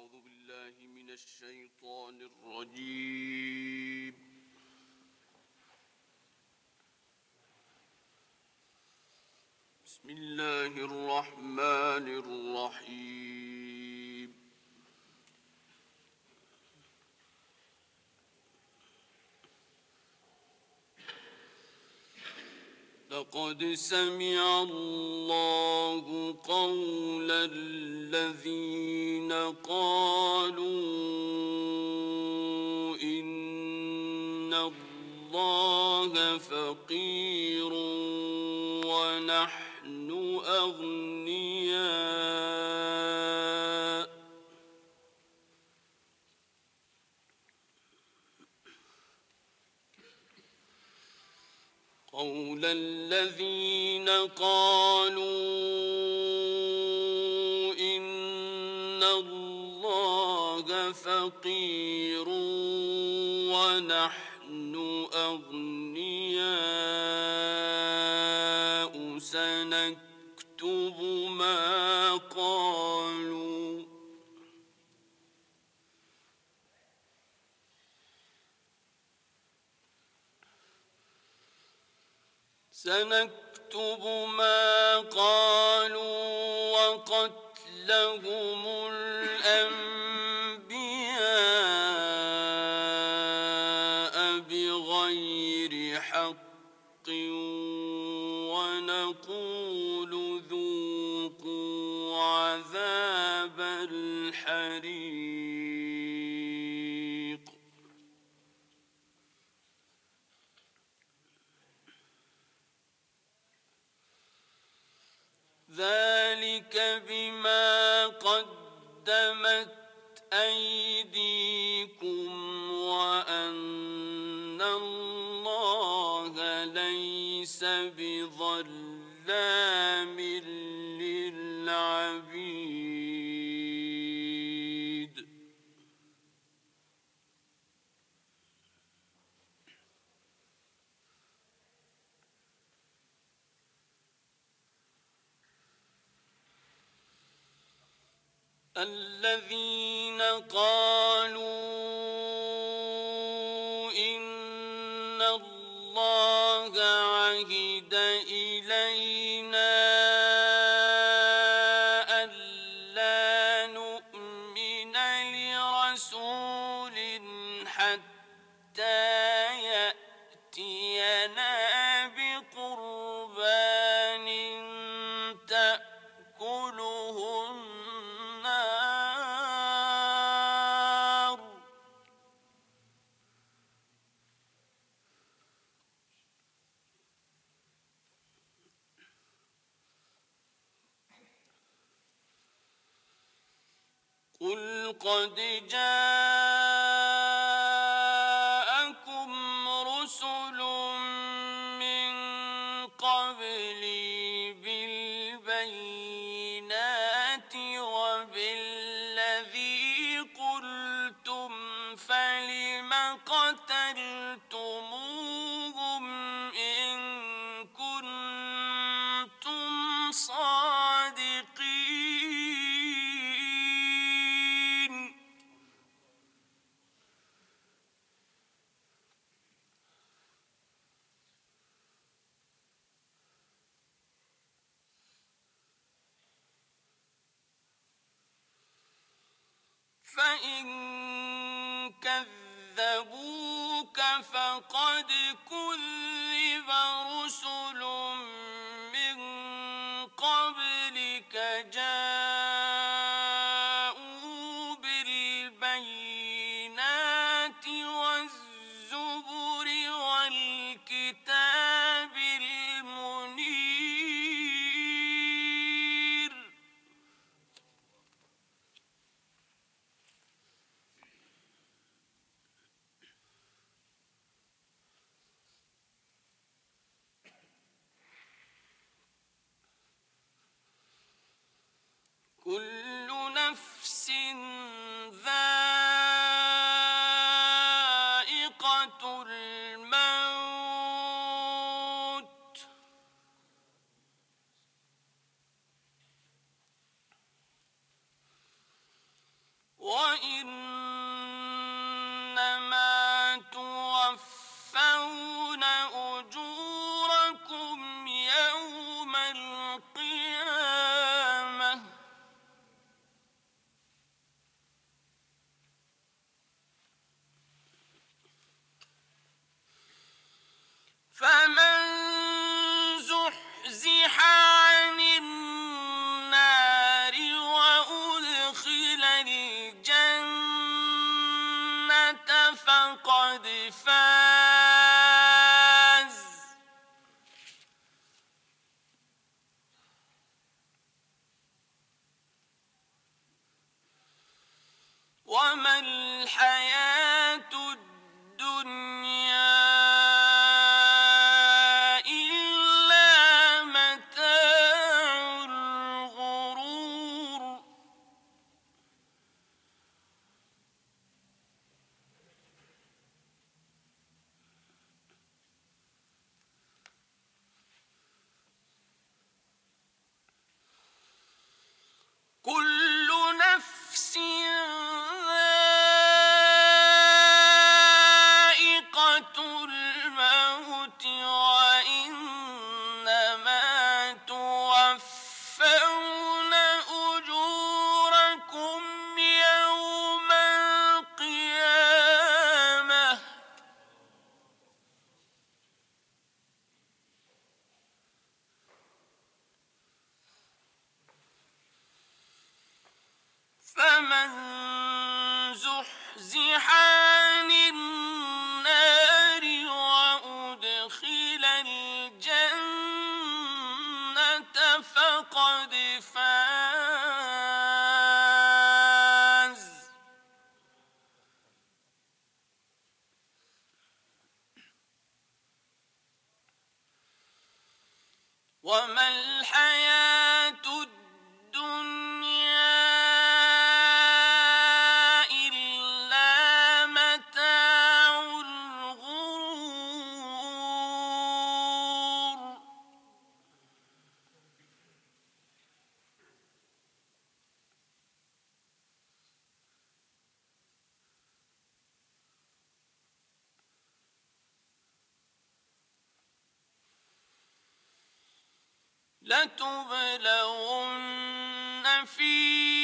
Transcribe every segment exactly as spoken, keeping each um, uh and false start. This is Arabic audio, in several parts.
أعوذ بالله من الشيطان الرجيم. بسم الله الرحمن الرحيم. لقد سمع الله قول الذين قالوا إن الله فقير ونحن أغنياء قول الذين قالوا إن الله فقير ونحن أغنياء سنكتب ما قالوا سنكتب ما قالوا وقتلهم الأنبياء بغير حق ونقول ذوقوا عذاب الحريق ذلك بما قدمت أيديكم وأن الله ليس بظلام للعبيد. الذين قالوا إن الله عهد إلينا ألا نؤمن لرسول حتى يأتينا بقربان تأكله قل قد جاءكم رسل من قبلي بالبينات وبالذي قلتم فلم قتلتموهم إن كنتم صادقين. فإن كذبوك فقد كذب رسل من قبلك جاءوا بالبينات والزبر والكتاب المنير. كل نفس ذائقة الموت و فمن زحزح عن النار وأدخل الجنة فقد فاز. وما الحياة الدنيا إلا متاع الغرور. لتبلغن في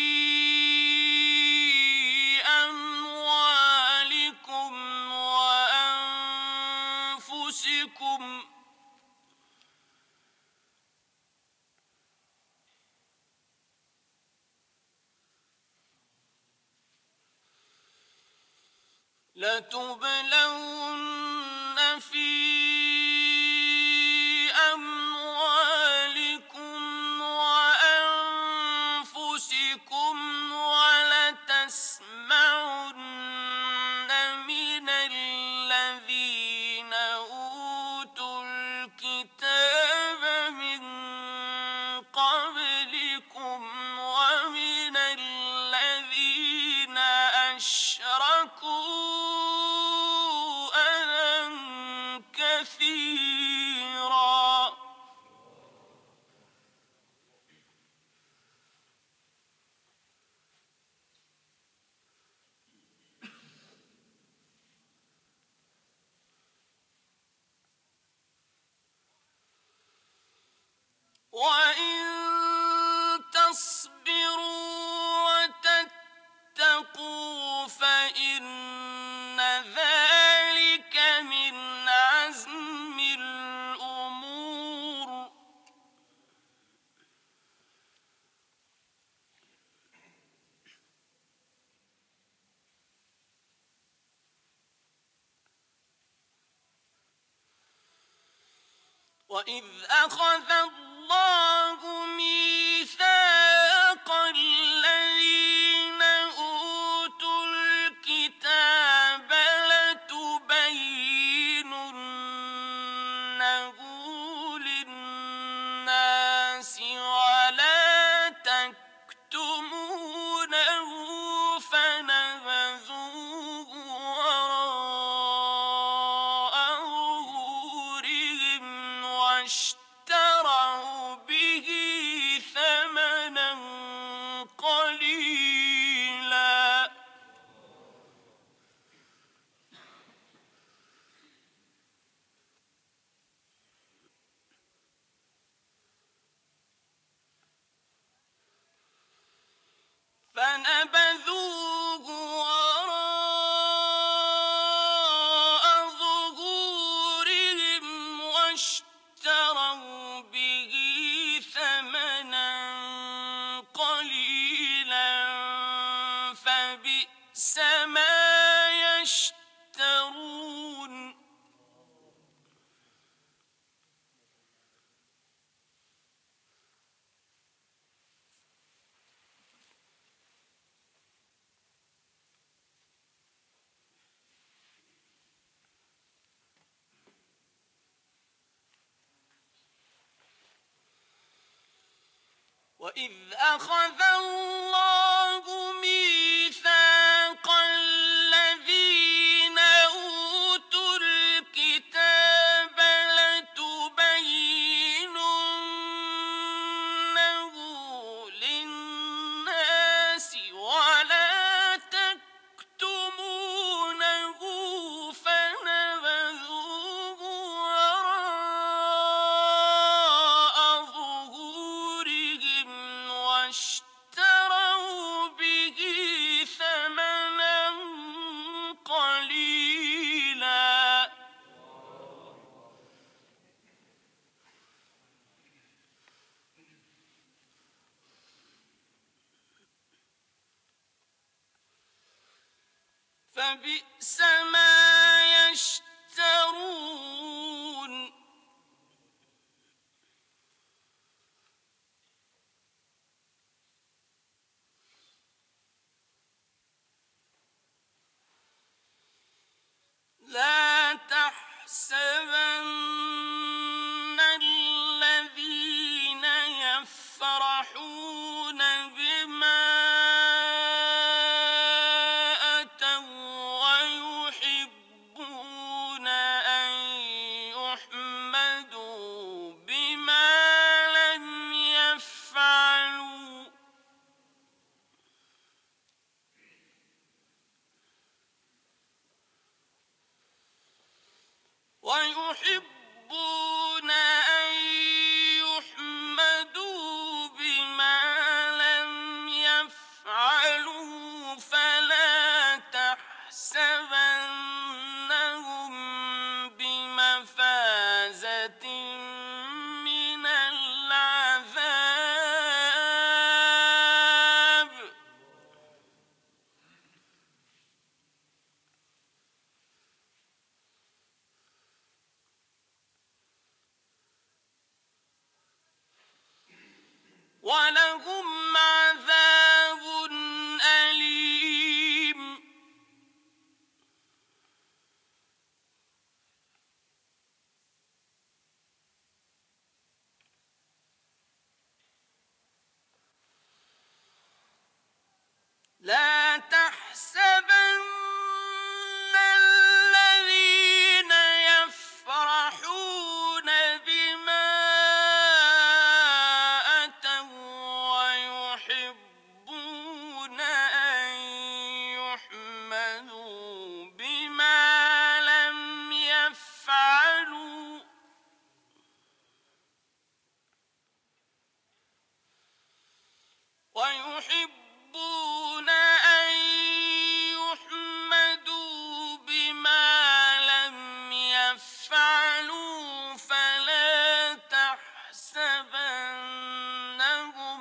أموالكم وأنفسكم لتبلغن في أموالكم وأنفسكم ولتسمعن من الذين أوتوا الكتاب من قبلكم ومن الذين أشركوا كثيرا. وإن تصبروا وتتقوا فإن ذلك من عزم الأمور. وإذ أخذ الله ميثاق الذين أوتوا الكتاب لتبيننه للناس ولا تكتمونه فنبذوه وراء ظهورهم واشتروا به ثمنا قليلا. فنبذوه وراء ظهورهم واشتروا به ثمنا قليلا فبئس ما يشترون. وإذ أخذ الله ميثاق الذين أوتوا الكتاب لتبيننه للناس ولا تكتمونه فنبذوه وراء ظهورهم واشتروا فبئس ما يشترون لا تحسبن الذين يفرحون بما أتوا ويحبون أن يحمدوا بما لم يفعلوا ويحبون أن يحمدوا بما لم يفعلوا فلا تحسبنهم بمفازة من العذاب ولهم عذاب أليم لا تحسبن الذين يفرحون بما أتوا ويحبون أن يحمدوا بما لم يفعلوا ويحبون أن يحمدوا بما لم يفعلوا فلا تحسبنهم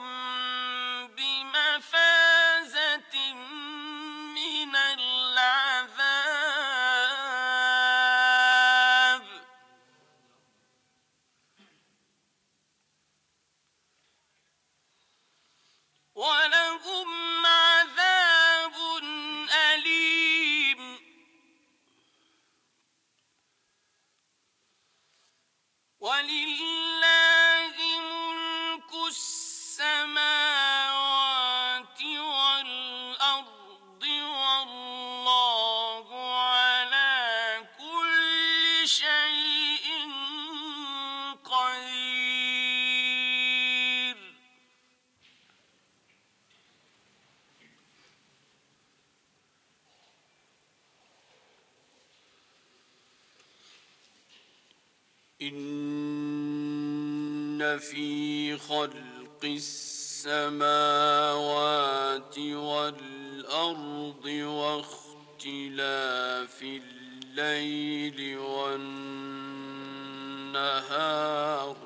بمفازة من العذاب ولهم عذاب أليم ولله ملك السماوات والأرض والله على كل شيء قدير إن في خلق السماوات والأرض واختلاف الليل والنهار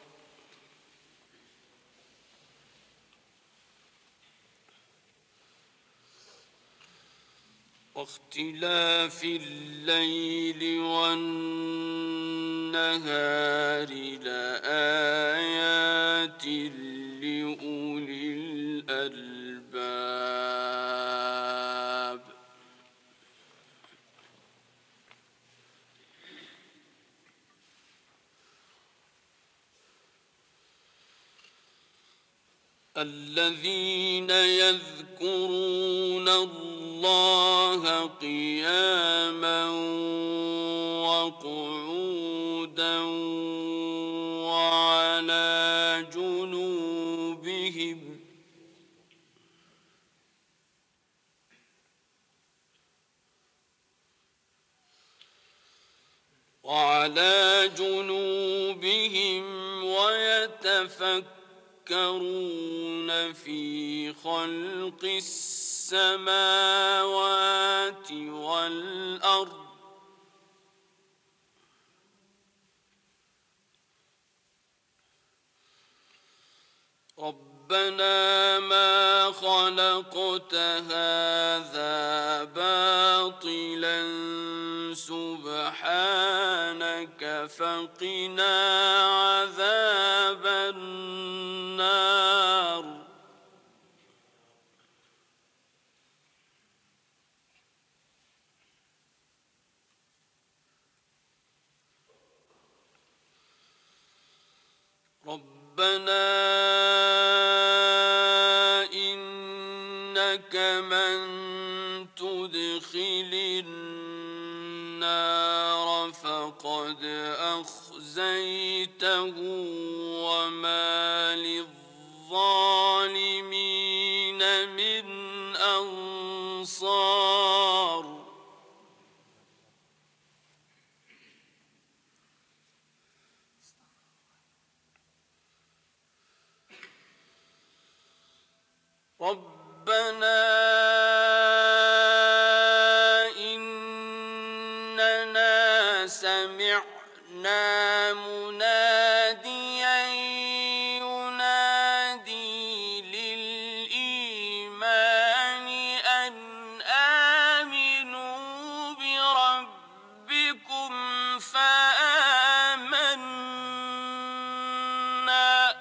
واختلاف الليل والنهار لآيات لأولي الألباب الذين يذكرون الله قياما وقعودا وعلى جنوبهم وعلى جنوبهم ويتفكرون في خلق السماوات والأرض رب ربنا ما خلقت هذا باطلا سبحانك فقنا عذاب النار. ربنا إنك من تدخل النار فقد أخزيته وما للظالمين من أنصار. ربنا إننا سمعنا مناديا ينادي للإيمان أن آمنوا بربكم فآمنا.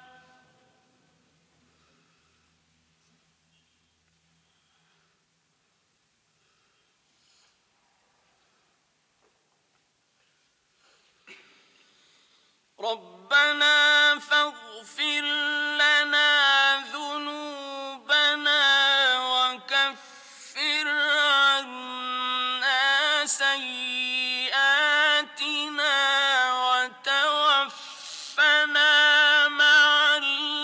ربنا فاغفر لنا ذنوبنا وكفر عنا سيئاتنا وتوفنا مع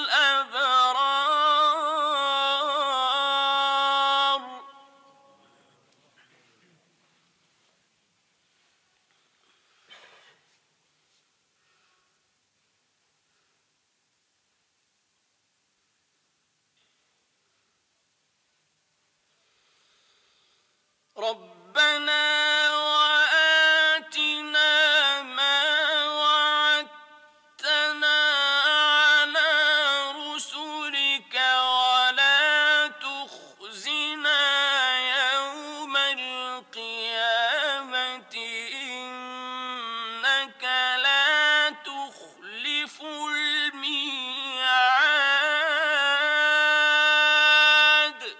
الأبرار. ربنا وآتنا ما وعدتنا على رسلك ولا تخزنا يوم القيامة إنك لا تخلف الميعاد.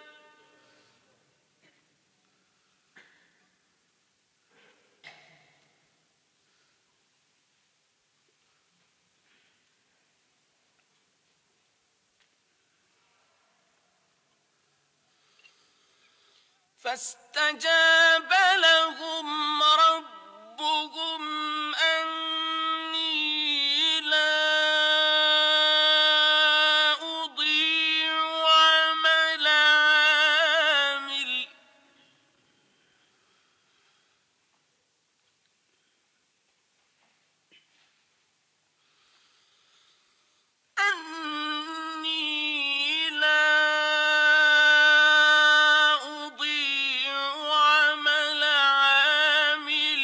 فاستجاب لهم ربهم أني لا أضيع عمل عامل أني لا أضيع عمل عامل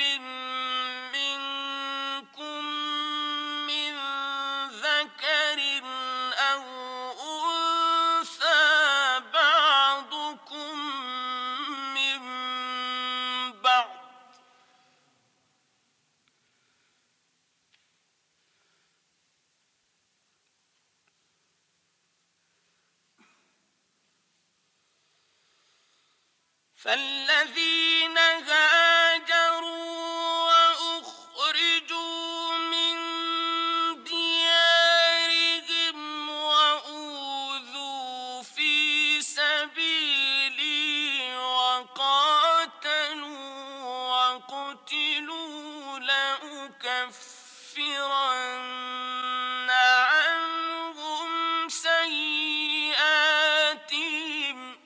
منكم من ذكر أو أنثى بعضكم من بعض فالذين هاجروا وأخرجوا من ديارهم وأوذوا في سبيلي وقاتلوا وقتلوا لأكفرن عنهم سيئاتهم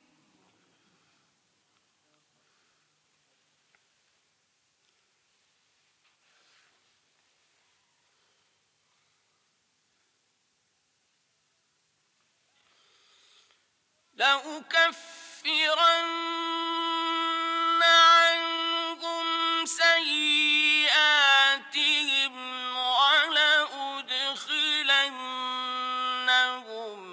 لأكفرن عنهم سيئاتهم ولأدخلنهم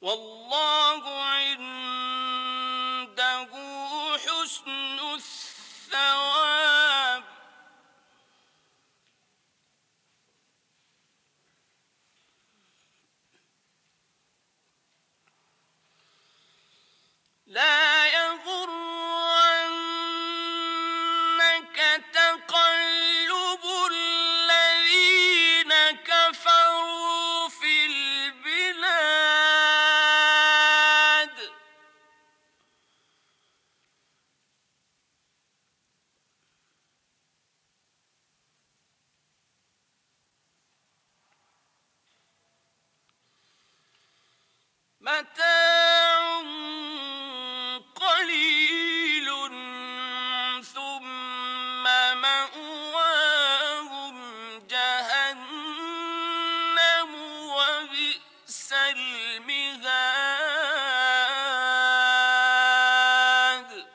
والله عنده حسن الثواب لا يغرنك تقلب الذين كفروا في البلاد متاع قليل ثم مأواهم جهنم وبئس المهاد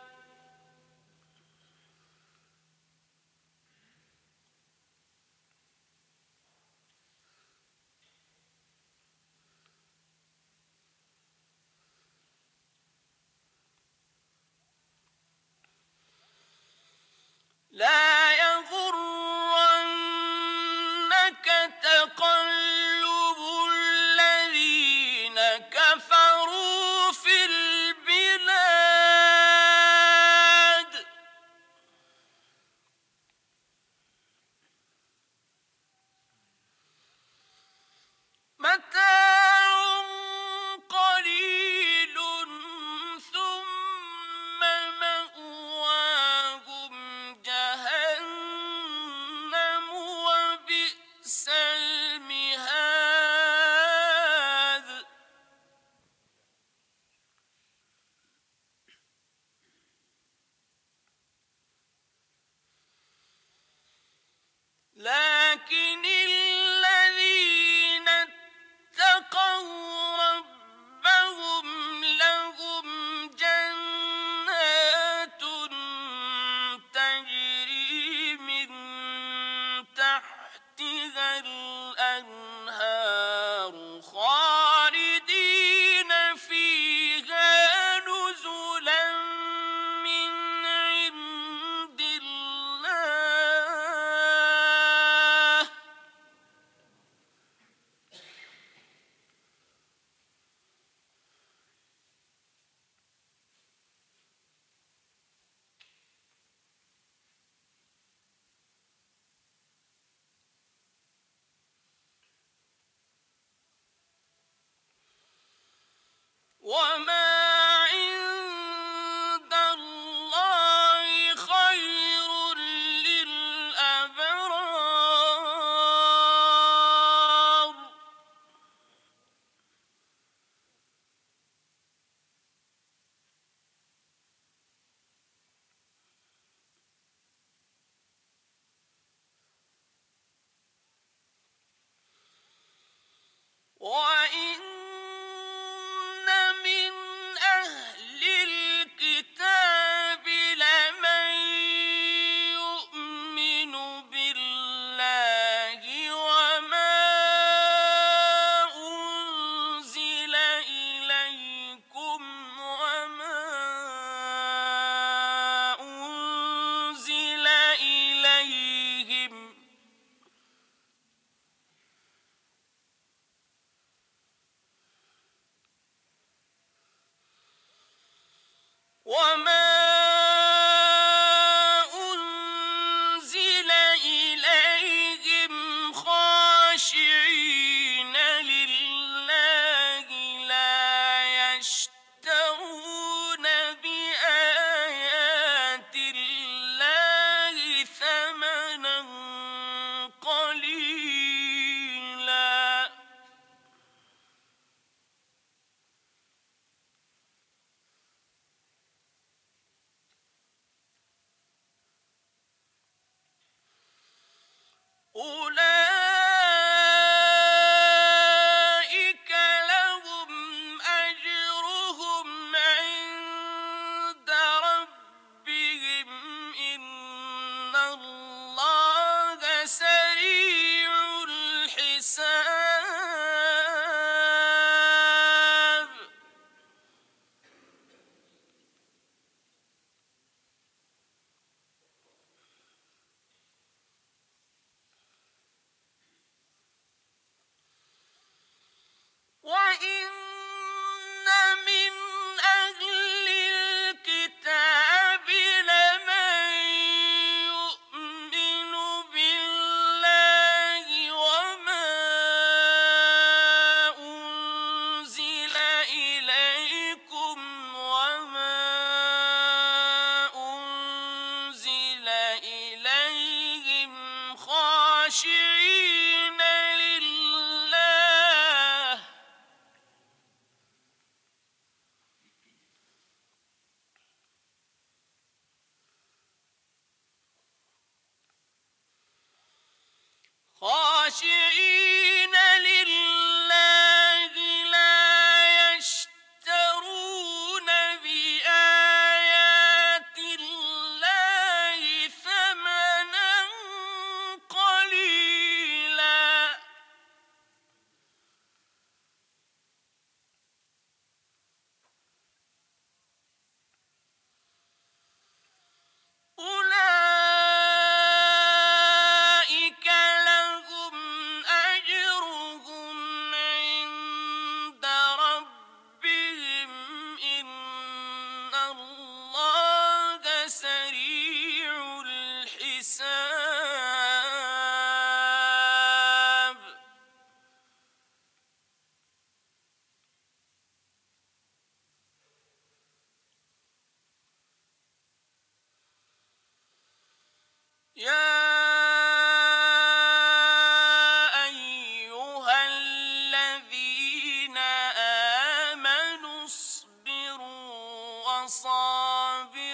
وبئس